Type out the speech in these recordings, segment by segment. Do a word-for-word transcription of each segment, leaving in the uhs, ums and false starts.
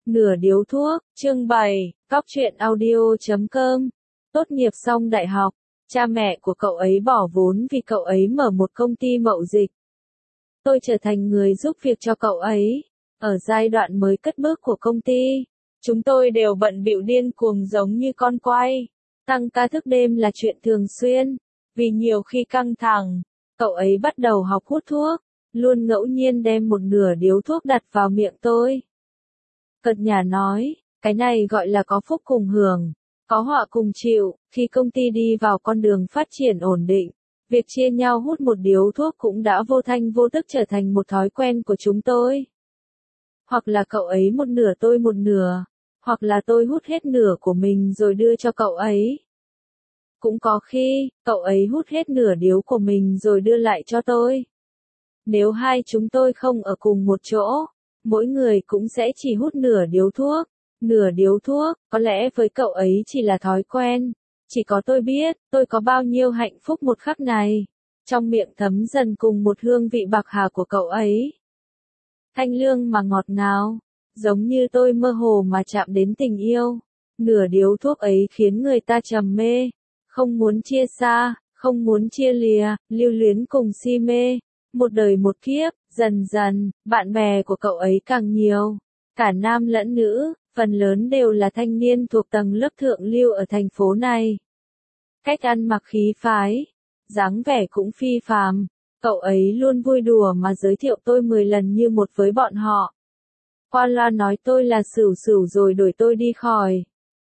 Nửa điếu thuốc, chương bảy, cóc truyện audio chấm com. Tốt nghiệp xong đại học, cha mẹ của cậu ấy bỏ vốn vì cậu ấy mở một công ty mậu dịch. Tôi trở thành người giúp việc cho cậu ấy. Ở giai đoạn mới cất bước của công ty, chúng tôi đều bận bịu điên cuồng giống như con quay. Tăng ca thức đêm là chuyện thường xuyên. Vì nhiều khi căng thẳng, cậu ấy bắt đầu học hút thuốc, luôn ngẫu nhiên đem một nửa điếu thuốc đặt vào miệng tôi. Cợt nhả nói, cái này gọi là có phúc cùng hưởng, có họa cùng chịu. Khi công ty đi vào con đường phát triển ổn định, việc chia nhau hút một điếu thuốc cũng đã vô thanh vô tức trở thành một thói quen của chúng tôi. Hoặc là cậu ấy một nửa tôi một nửa, hoặc là tôi hút hết nửa của mình rồi đưa cho cậu ấy. Cũng có khi, cậu ấy hút hết nửa điếu của mình rồi đưa lại cho tôi. Nếu hai chúng tôi không ở cùng một chỗ, mỗi người cũng sẽ chỉ hút nửa điếu thuốc. Nửa điếu thuốc, có lẽ với cậu ấy chỉ là thói quen. Chỉ có tôi biết, tôi có bao nhiêu hạnh phúc một khắc này. Trong miệng thấm dần cùng một hương vị bạc hà của cậu ấy. Thanh lương mà ngọt ngào, giống như tôi mơ hồ mà chạm đến tình yêu. Nửa điếu thuốc ấy khiến người ta trầm mê, không muốn chia xa, không muốn chia lìa, lưu luyến cùng si mê. Một đời một kiếp, dần dần, bạn bè của cậu ấy càng nhiều. Cả nam lẫn nữ, phần lớn đều là thanh niên thuộc tầng lớp thượng lưu ở thành phố này. Cách ăn mặc khí phái, dáng vẻ cũng phi phàm. Cậu ấy luôn vui đùa mà giới thiệu tôi mười lần như một với bọn họ. Qua loa nói tôi là xửu xửu rồi đuổi tôi đi khỏi.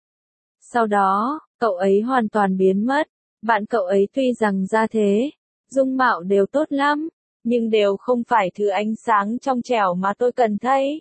Sau đó, cậu ấy hoàn toàn biến mất. Bạn cậu ấy tuy rằng ra thế, dung mạo đều tốt lắm, nhưng đều không phải thứ ánh sáng trong trẻo mà tôi cần thấy.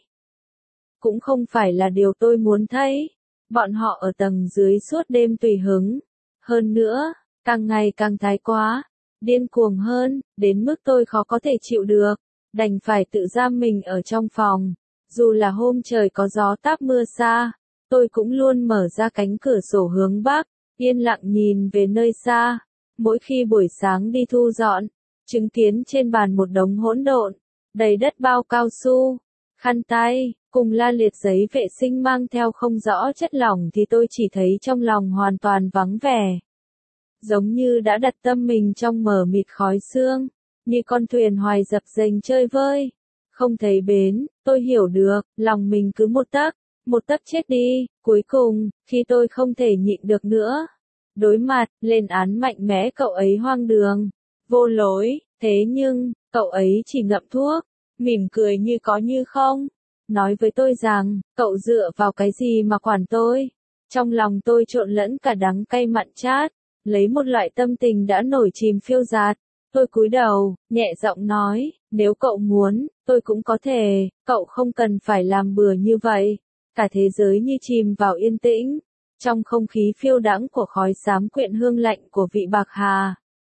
Cũng không phải là điều tôi muốn thấy. Bọn họ ở tầng dưới suốt đêm tùy hứng. Hơn nữa, càng ngày càng thái quá, điên cuồng hơn, đến mức tôi khó có thể chịu được. Đành phải tự giam mình ở trong phòng. Dù là hôm trời có gió táp mưa xa, tôi cũng luôn mở ra cánh cửa sổ hướng bắc, yên lặng nhìn về nơi xa. Mỗi khi buổi sáng đi thu dọn, chứng kiến trên bàn một đống hỗn độn, đầy đất bao cao su, khăn tay, cùng la liệt giấy vệ sinh mang theo không rõ chất lỏng thì tôi chỉ thấy trong lòng hoàn toàn vắng vẻ. Giống như đã đặt tâm mình trong mờ mịt khói sương, như con thuyền hoài dập dềnh chơi vơi. Không thấy bến, tôi hiểu được, lòng mình cứ một tấc, một tấc chết đi. Cuối cùng, khi tôi không thể nhịn được nữa, đối mặt, lên án mạnh mẽ cậu ấy hoang đường, vô lối. Thế nhưng, cậu ấy chỉ ngậm thuốc, mỉm cười như có như không. Nói với tôi rằng, cậu dựa vào cái gì mà quản tôi? Trong lòng tôi trộn lẫn cả đắng cay mặn chát, lấy một loại tâm tình đã nổi chìm phiêu dạt. Tôi cúi đầu, nhẹ giọng nói, nếu cậu muốn, tôi cũng có thể, cậu không cần phải làm bừa như vậy. Cả thế giới như chìm vào yên tĩnh, trong không khí phiêu đãng của khói xám quyện hương lạnh của vị bạc hà.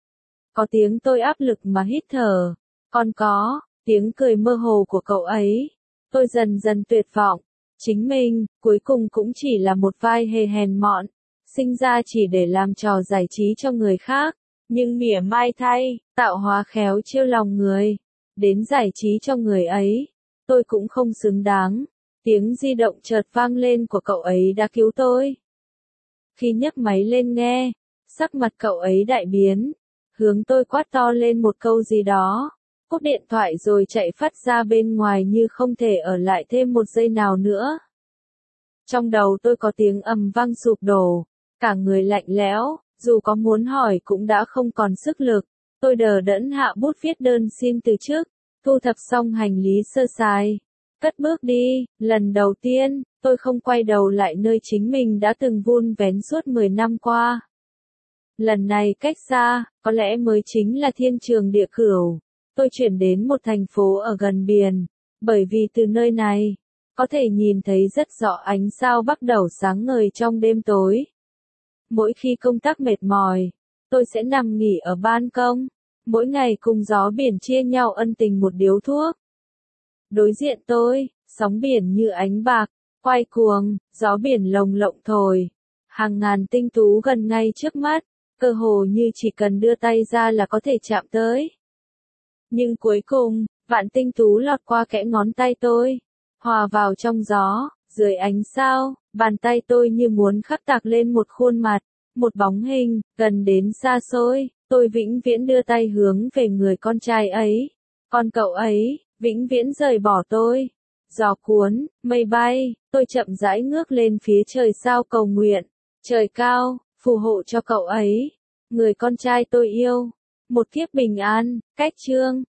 Có tiếng tôi áp lực mà hít thở, còn có tiếng cười mơ hồ của cậu ấy. Tôi dần dần tuyệt vọng, chính mình, cuối cùng cũng chỉ là một vai hề hèn mọn, sinh ra chỉ để làm trò giải trí cho người khác, nhưng mỉa mai thay, tạo hóa khéo chiêu lòng người, đến giải trí cho người ấy, tôi cũng không xứng đáng. Tiếng di động chợt vang lên của cậu ấy đã cứu tôi. Khi nhấc máy lên nghe, sắc mặt cậu ấy đại biến, hướng tôi quát to lên một câu gì đó. Cúp điện thoại rồi chạy phắt ra bên ngoài như không thể ở lại thêm một giây nào nữa. Trong đầu tôi có tiếng ầm vang sụp đổ, cả người lạnh lẽo, dù có muốn hỏi cũng đã không còn sức lực. Tôi đờ đẫn hạ bút viết đơn xin từ chức, thu thập xong hành lý sơ sài, cất bước đi. Lần đầu tiên, tôi không quay đầu lại nơi chính mình đã từng vun vén suốt mười năm qua. Lần này cách xa, có lẽ mới chính là thiên trường địa cửu. Tôi chuyển đến một thành phố ở gần biển, bởi vì từ nơi này, có thể nhìn thấy rất rõ ánh sao bắt đầu sáng ngời trong đêm tối. Mỗi khi công tác mệt mỏi, tôi sẽ nằm nghỉ ở ban công, mỗi ngày cùng gió biển chia nhau ân tình một điếu thuốc. Đối diện tôi, sóng biển như ánh bạc, quay cuồng, gió biển lồng lộng thổi, hàng ngàn tinh tú gần ngay trước mắt, cơ hồ như chỉ cần đưa tay ra là có thể chạm tới. Nhưng cuối cùng, vạn tinh tú lọt qua kẽ ngón tay tôi, hòa vào trong gió, Dưới ánh sao, bàn tay tôi như muốn khắc tạc lên một khuôn mặt, một bóng hình, gần đến xa xôi, tôi vĩnh viễn đưa tay hướng về người con trai ấy. Còn cậu ấy, vĩnh viễn rời bỏ tôi. Gió cuốn, mây bay, tôi chậm rãi ngước lên phía trời sao cầu nguyện. Trời cao, phù hộ cho cậu ấy. Người con trai tôi yêu. Một kiếp bình an, cách chương.